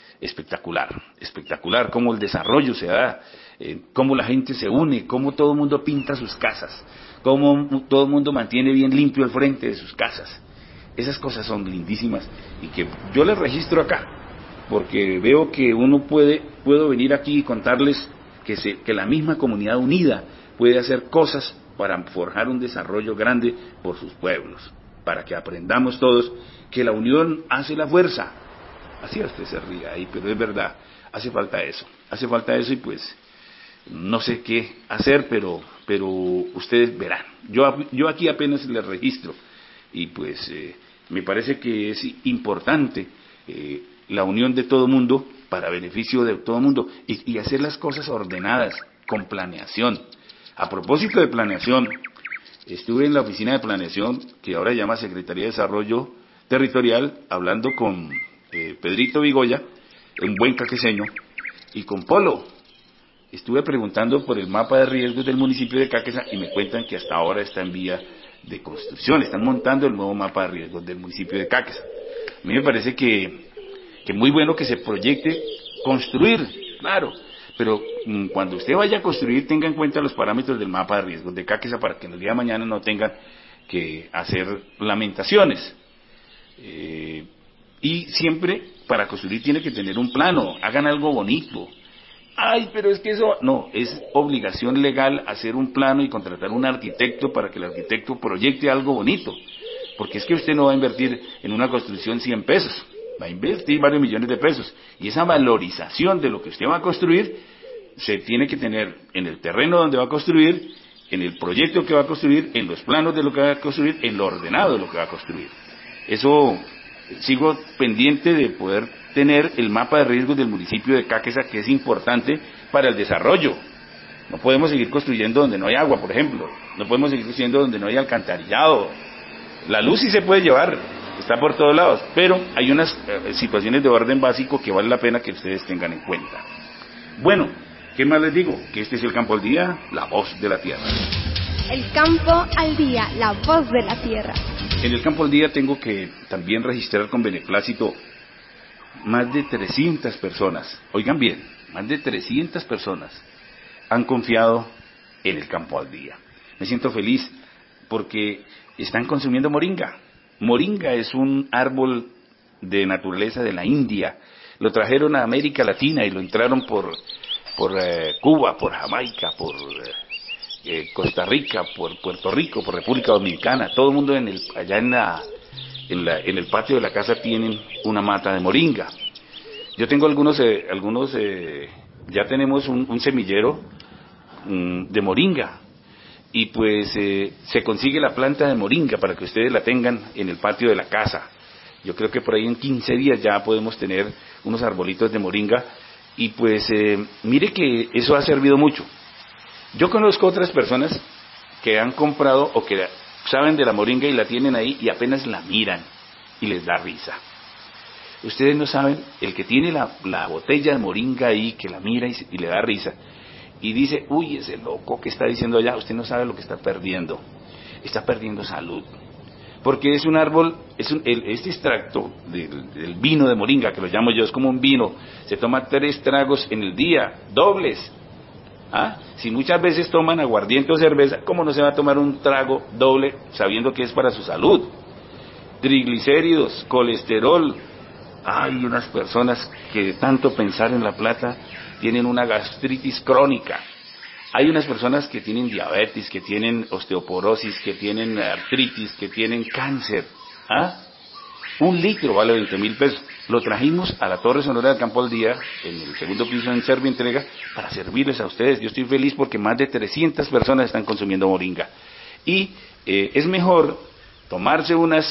Espectacular cómo el desarrollo se da, cómo la gente se une, cómo todo el mundo pinta sus casas, cómo todo el mundo mantiene bien limpio el frente de sus casas. Esas cosas son lindísimas y que yo les registro acá, porque veo que puedo venir aquí y contarles que la misma comunidad unida puede hacer cosas para forjar un desarrollo grande por sus pueblos, para que aprendamos todos que la unión hace la fuerza. Así usted se ríe ahí, pero es verdad, hace falta eso y pues no sé qué hacer, pero ustedes verán. Yo aquí apenas les registro y pues me parece que es importante la unión de todo mundo para beneficio de todo mundo y hacer las cosas ordenadas, con planeación. A propósito de planeación, estuve en la oficina de planeación, que ahora se llama Secretaría de Desarrollo Territorial, hablando con Pedrito Vigoya, un buen caqueseño, y con Polo. Estuve preguntando por el mapa de riesgos del municipio de Cáqueza y me cuentan que hasta ahora está en vía de construcción, están montando el nuevo mapa de riesgos del municipio de Cáqueza. A mí me parece que muy bueno que se proyecte construir, claro, pero cuando usted vaya a construir tenga en cuenta los parámetros del mapa de riesgos de Cáqueza para que en el día de mañana no tengan que hacer lamentaciones. Y siempre para construir tiene que tener un plano, hagan algo bonito. Ay, pero es que eso, no, es obligación legal hacer un plano y contratar un arquitecto para que el arquitecto proyecte algo bonito, porque es que usted no va a invertir en una construcción 100 pesos, va a invertir varios millones de pesos, y esa valorización de lo que usted va a construir se tiene que tener en el terreno donde va a construir, en el proyecto que va a construir, en los planos de lo que va a construir, en lo ordenado de lo que va a construir. Eso, sigo pendiente de poder tener el mapa de riesgos del municipio de Cáqueza, que es importante para el desarrollo. No podemos seguir construyendo donde no hay agua, por ejemplo. No podemos seguir construyendo donde no hay alcantarillado. La luz sí se puede llevar, está por todos lados, pero hay unas situaciones de orden básico que vale la pena que ustedes tengan en cuenta. Bueno, ¿qué más les digo? Que este es el Campo al Día, la voz de la tierra. El Campo al Día, la voz de la tierra. En el Campo al Día tengo que también registrar con beneplácito más de 300 personas, oigan bien, más de 300 personas han confiado en el Campo al Día. Me siento feliz porque están consumiendo moringa. Moringa es un árbol de naturaleza de la India. Lo trajeron a América Latina y lo entraron por Cuba, por Jamaica, por Costa Rica, por Puerto Rico, por República Dominicana, todo el mundo allá en el patio de la casa tienen una mata de moringa. Yo tengo ya tenemos un semillero de moringa, y pues se consigue la planta de moringa para que ustedes la tengan en el patio de la casa. Yo creo que por ahí en 15 días ya podemos tener unos arbolitos de moringa, y pues mire que eso ha servido mucho. Yo conozco otras personas que han comprado o que saben de la moringa y la tienen ahí y apenas la miran y les da risa. Ustedes no saben, el que tiene la botella de moringa ahí, que la mira y le da risa, y dice, uy, ese loco que está diciendo allá, usted no sabe lo que está perdiendo. Está perdiendo salud. Porque es un árbol, este extracto del vino de moringa, que lo llamo yo, es como un vino, se toma 3 tragos en el día, dobles. Si muchas veces toman aguardiente o cerveza, ¿cómo no se va a tomar un trago doble sabiendo que es para su salud? Triglicéridos, colesterol. Hay unas personas que de tanto pensar en la plata tienen una gastritis crónica. Hay unas personas que tienen diabetes, que tienen osteoporosis, que tienen artritis, que tienen cáncer. 1 litro vale 20.000 pesos. Lo trajimos a la Torre Sonora del Campo al Día, en el segundo piso en Servientrega, para servirles a ustedes. Yo estoy feliz porque más de 300 personas están consumiendo moringa. Y es mejor tomarse unas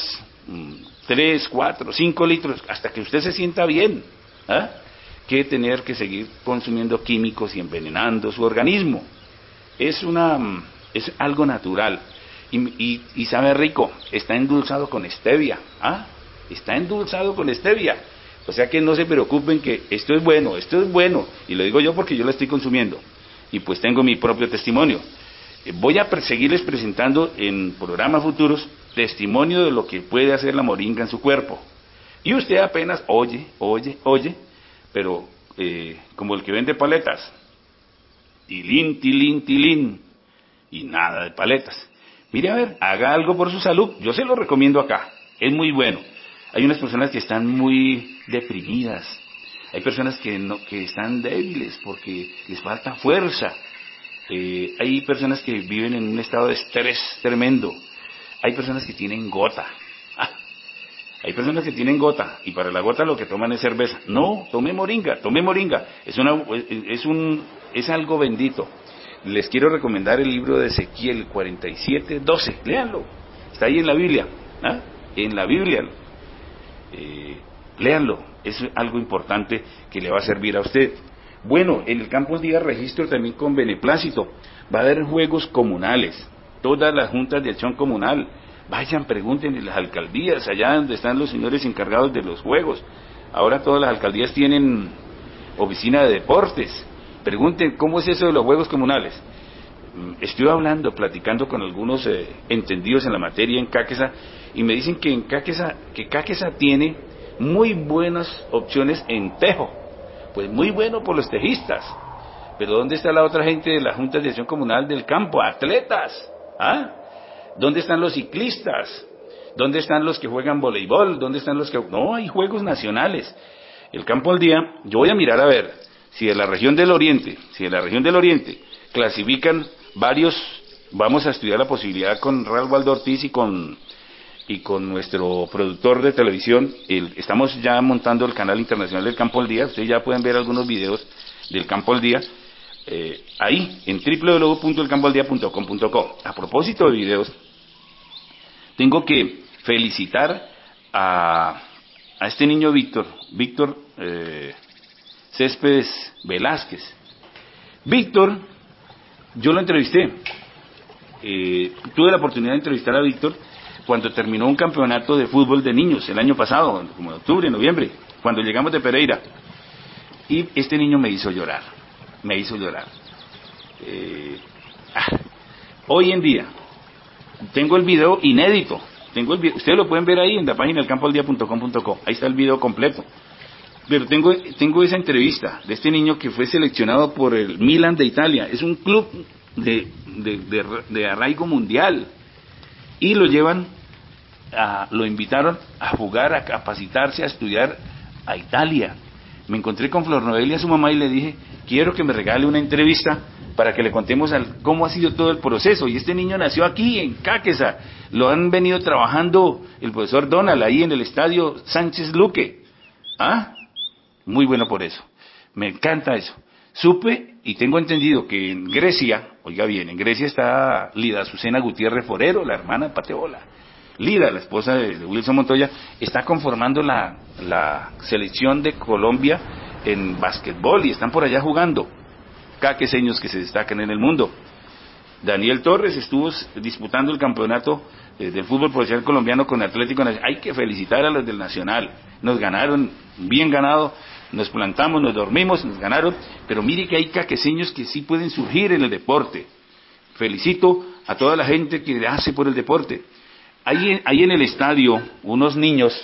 3, 4, 5 litros hasta que usted se sienta bien, que tener que seguir consumiendo químicos y envenenando su organismo. Es algo natural y sabe rico. Está endulzado con stevia. Está endulzado con stevia. O sea que no se preocupen, que esto es bueno, y lo digo yo porque yo lo estoy consumiendo y pues tengo mi propio testimonio. Voy a seguirles presentando en programas futuros testimonio de lo que puede hacer la moringa en su cuerpo. Y usted apenas oye, pero como el que vende paletas, tilín, tilín, tilín, y nada de paletas. Mire, a ver, haga algo por su salud. Yo se lo recomiendo acá, es muy bueno. Hay unas personas que están muy deprimidas, hay personas que están débiles porque les falta fuerza, hay personas que viven en un estado de estrés tremendo, hay personas que tienen gota. Hay personas que tienen gota, y para la gota lo que toman es cerveza. No, tome moringa. Es algo bendito. Les quiero recomendar el libro de Ezequiel 47:12. Léanlo. Está ahí en la Biblia. En la Biblia. Léanlo. Es algo importante que le va a servir a usted. Bueno, en el Campo al Día registro también con beneplácito. Va a haber juegos comunales. Todas las juntas de acción comunal. Vayan, pregunten en las alcaldías, allá donde están los señores encargados de los juegos. Ahora todas las alcaldías tienen oficina de deportes. Pregunten cómo es eso de los juegos comunales. Estoy platicando con algunos entendidos en la materia en Cáqueza, y me dicen que Cáqueza tiene muy buenas opciones en tejo. Pues muy bueno por los tejistas. Pero ¿dónde está la otra gente de las juntas de acción comunal del campo? Atletas. ¿Dónde están los ciclistas? ¿Dónde están los que juegan voleibol? ¿Dónde están los que...? No, hay juegos nacionales. El Campo al Día, yo voy a mirar a ver si de la región del Oriente, clasifican varios. Vamos a estudiar la posibilidad con Ralph Waldo Ortiz y con nuestro productor de televisión. Estamos ya montando el canal internacional del Campo al Día. Ustedes ya pueden ver algunos videos del Campo al Día. Ahí, en www.elcampoaldía.com.co. A propósito de videos, tengo que felicitar a este niño Víctor Céspedes Velázquez. Víctor, yo lo entrevisté, tuve la oportunidad de entrevistar a Víctor cuando terminó un campeonato de fútbol de niños el año pasado, como en octubre, noviembre, cuando llegamos de Pereira, y este niño me hizo llorar. Hoy en día tengo el video inédito, ustedes lo pueden ver ahí en la página elcampoaldía.com.co, ahí está el video completo. Pero tengo esa entrevista de este niño que fue seleccionado por el Milan de Italia. Es un club de arraigo mundial, y lo invitaron a jugar, a capacitarse, a estudiar a Italia. me encontré con Flor Noelia, su mamá, y le dije, quiero que me regale una entrevista para que le contemos cómo ha sido todo el proceso. Y este niño nació aquí, en Cáqueza. Lo han venido trabajando el profesor Donald ahí en el estadio Sánchez Luque. ¿Ah? Muy bueno por eso. Me encanta eso. Supe y tengo entendido que en Grecia, oiga bien, en Grecia está Lida Azucena Gutiérrez Forero, la hermana de Pateola. Lida, la esposa de Wilson Montoya, está conformando la selección de Colombia en básquetbol y están por allá jugando. Caqueseños que se destacan en el mundo. Daniel Torres estuvo disputando el campeonato del fútbol profesional colombiano con Atlético Nacional. Hay que felicitar a los del Nacional. Nos ganaron, bien ganado, nos plantamos, nos dormimos, nos ganaron, pero mire que hay caqueseños que sí pueden surgir en el deporte. Felicito a toda la gente que hace por el deporte. Hay en el estadio unos niños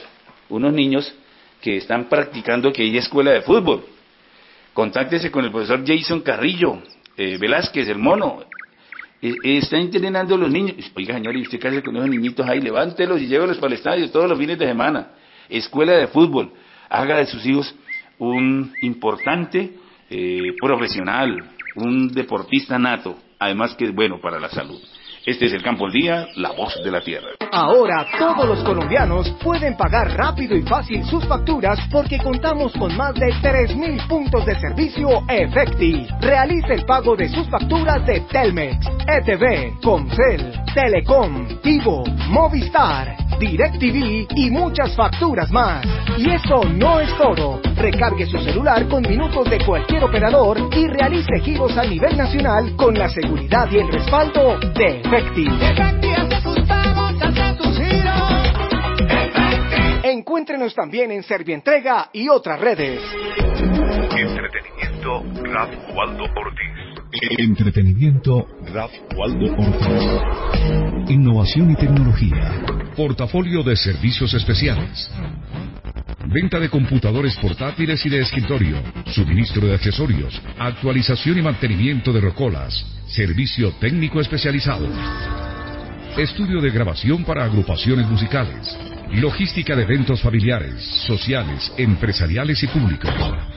que están practicando, que hay escuela de fútbol. Contáctese con el profesor Jason Carrillo Velázquez, el mono. Está entrenando a los niños. Oiga, señor, ¿y usted qué hace con esos niñitos ahí? Levántelos y llévelos para el estadio todos los fines de semana. Escuela de fútbol. Haga de sus hijos un importante profesional, un deportista nato, además que es bueno para la salud. Este es el Campo al Día, la voz de la tierra. Ahora todos los colombianos pueden pagar rápido y fácil sus facturas porque contamos con más de 3.000 puntos de servicio Efecti. Realice el pago de sus facturas de Telmex, ETV, Comcel, Telecom, Tigo, Movistar, DirecTV y muchas facturas más. Y eso no es todo. Recargue su celular con minutos de cualquier operador y realice giros a nivel nacional con la seguridad y el respaldo de Efecti. Hace sus pagos, hace sus giros. Efecti. Encuéntrenos también en Servientrega y otras redes. Entretenimiento Raf Waldo Ortiz. Entretenimiento Raf Waldo Ortiz. Innovación y tecnología. Portafolio de servicios especiales. Venta de computadores portátiles y de escritorio. Suministro de accesorios. Actualización y mantenimiento de rocolas. Servicio técnico especializado. Estudio de grabación para agrupaciones musicales. Logística de eventos familiares, sociales, empresariales y públicos.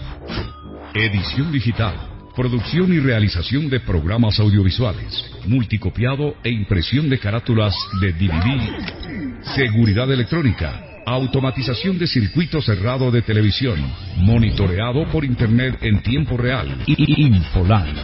Edición digital. Producción y realización de programas audiovisuales. Multicopiado e impresión de carátulas de DVD. Seguridad electrónica. Automatización de circuito cerrado de televisión. Monitoreado por internet en tiempo real. Infoland.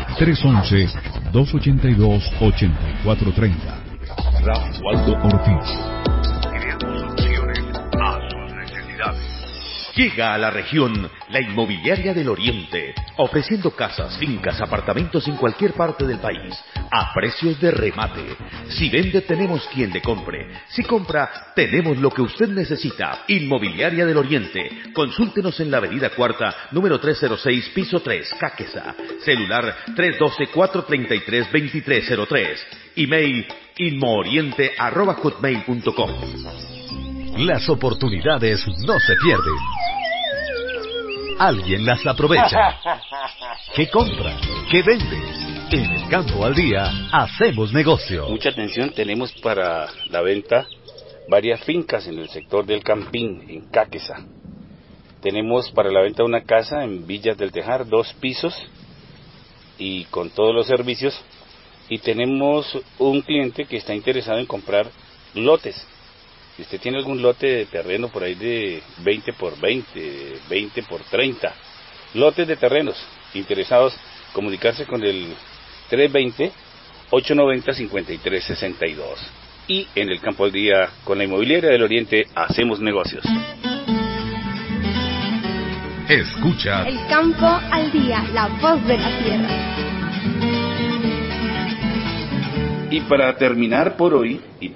311-282-8430. Raf Waldo Ortiz. Creando soluciones a sus necesidades. Llega a la región la Inmobiliaria del Oriente, ofreciendo casas, fincas, apartamentos en cualquier parte del país, a precios de remate. Si vende, tenemos quien le compre. Si compra, tenemos lo que usted necesita. Inmobiliaria del Oriente. Consúltenos en la Avenida Cuarta, número 306, piso 3, Cáqueza. Celular 312-433-2303. Email inmooriente@hotmail.com. Las oportunidades no se pierden. Alguien las aprovecha. ¿Qué compra? ¿Qué vende? En el Campo al Día hacemos negocio. Mucha atención, tenemos para la venta varias fincas en el sector del Campín, en Cáqueza. Tenemos para la venta una casa en Villas del Tejar, 2 pisos y con todos los servicios. Y tenemos un cliente que está interesado en comprar lotes. Si usted tiene algún lote de terreno por ahí de 20 por 20, 20 por 30, lotes de terrenos interesados, comunicarse con el 320-890-5362. Y en el Campo al Día, con la Inmobiliaria del Oriente, hacemos negocios. Escucha El Campo al Día, la voz de la tierra. Y para terminar por hoy,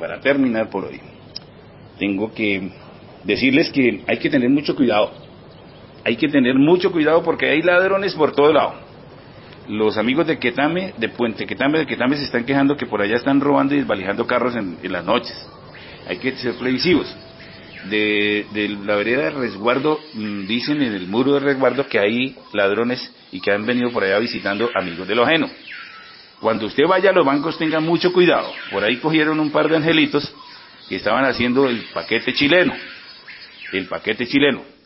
tengo que decirles que hay que tener mucho cuidado. Hay que tener mucho cuidado porque hay ladrones por todo lado. Los amigos de Quetame, de Puente Quetame, de Quetame se están quejando que por allá están robando y desvalijando carros en las noches. Hay que ser previsivos. De la vereda de resguardo, dicen en el muro de resguardo que hay ladrones y que han venido por allá visitando amigos de lo ajeno. Cuando usted vaya a los bancos tenga mucho cuidado. Por ahí cogieron un par de angelitos que estaban haciendo el paquete chileno.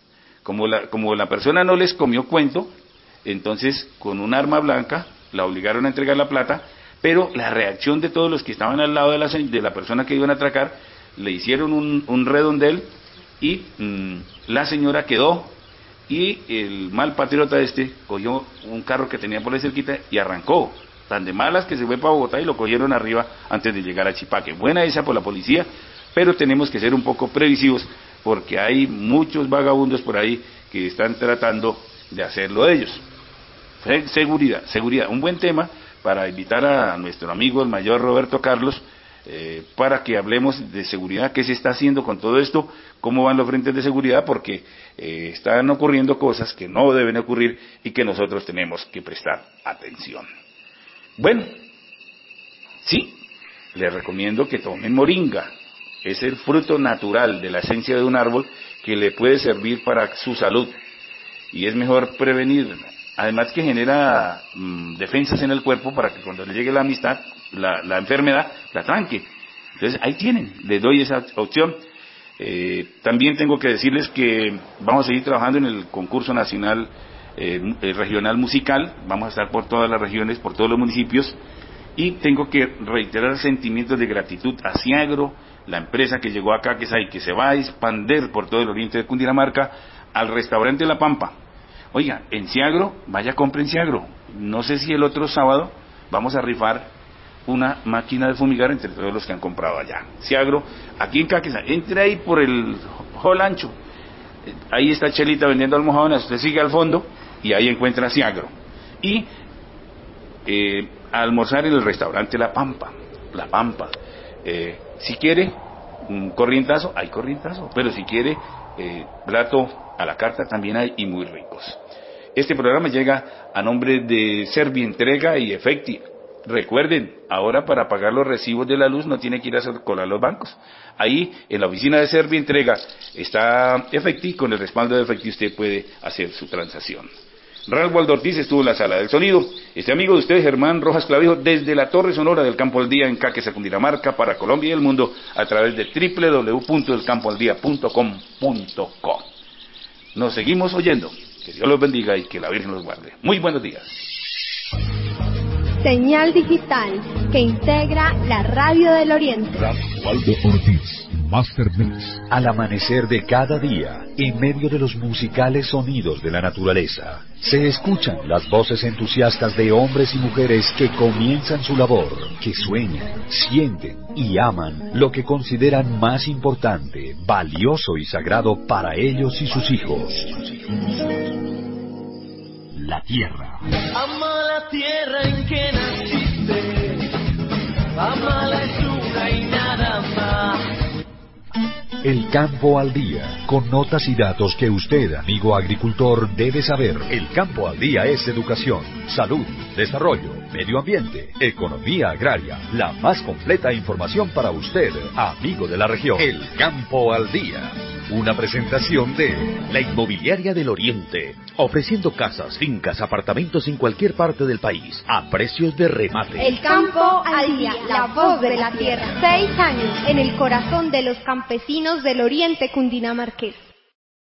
Como la persona no les comió cuento, entonces con un arma blanca la obligaron a entregar la plata, pero la reacción de todos los que estaban al lado de la persona que iban a atracar, le hicieron un redondel y la señora quedó, y el mal patriota cogió un carro que tenía por ahí cerquita y arrancó, tan de malas que se fue para Bogotá y lo cogieron arriba antes de llegar a Chipaque. Buena esa por la policía, pero tenemos que ser un poco previsivos porque hay muchos vagabundos por ahí que están tratando de hacerlo de ellos. Seguridad, un buen tema para invitar a nuestro amigo el mayor Roberto Carlos, para que hablemos de seguridad, qué se está haciendo con todo esto, cómo van los frentes de seguridad, porque están ocurriendo cosas que no deben ocurrir y que nosotros tenemos que prestar atención. Bueno, sí, les recomiendo que tomen moringa, es el fruto natural de la esencia de un árbol que le puede servir para su salud, y es mejor prevenir, además que genera defensas en el cuerpo para que cuando le llegue la amistad, la enfermedad, la tranque. Entonces ahí tienen, les doy esa opción. También tengo que decirles que vamos a seguir trabajando en el concurso nacional regional musical, vamos a estar por todas las regiones, por todos los municipios, y tengo que reiterar sentimientos de gratitud a Ciagro, la empresa que llegó acá, que se va a expandir por todo el oriente de Cundinamarca, al restaurante La Pampa. Oiga, en Ciagro, vaya, compren Ciagro. No sé si el otro sábado vamos a rifar una máquina de fumigar entre todos los que han comprado allá. Ciagro, aquí en Caquesa, entre ahí por el hall ancho. Ahí está Chelita vendiendo almohadones, usted sigue al fondo y ahí encuentra Ciagro. Y a almorzar en el restaurante La Pampa. Si quiere un corrientazo, hay corrientazo, pero si quiere plato a la carta también hay, y muy ricos. Este programa llega a nombre de Servientrega y Efecti. Recuerden, ahora para pagar los recibos de la luz no tiene que ir a hacer cola a los bancos. Ahí en la oficina de Servientrega está Efecti, con el respaldo de Efecti usted puede hacer su transacción. Ralph Waldo Ortiz estuvo en la sala del sonido. Este amigo de ustedes, Germán Rojas Clavijo, desde la Torre Sonora del Campo al Día en Caquesa, Cundinamarca, para Colombia y el mundo, a través de www.elcampoaldía.com.co. Nos seguimos oyendo. Que Dios los bendiga y que la Virgen los guarde. Muy buenos días. Señal digital que integra la radio del Oriente. Waldo Ortiz, Master Mix. Al amanecer de cada día, en medio de los musicales sonidos de la naturaleza, se escuchan las voces entusiastas de hombres y mujeres que comienzan su labor, que sueñan, sienten y aman lo que consideran más importante, valioso y sagrado para ellos y sus hijos. La tierra. Ama la tierra en que naciste, ama la luna y nada más. El Campo al Día, con notas y datos que usted, amigo agricultor, debe saber. El Campo al Día es educación, salud, desarrollo, medio ambiente, economía agraria, la más completa información para usted, amigo de la región. El Campo al Día. Una presentación de la Inmobiliaria del Oriente, ofreciendo casas, fincas, apartamentos en cualquier parte del país, a precios de remate. El Campo al Día, la voz de la tierra. 6 años en el corazón de los campesinos del Oriente cundinamarqués.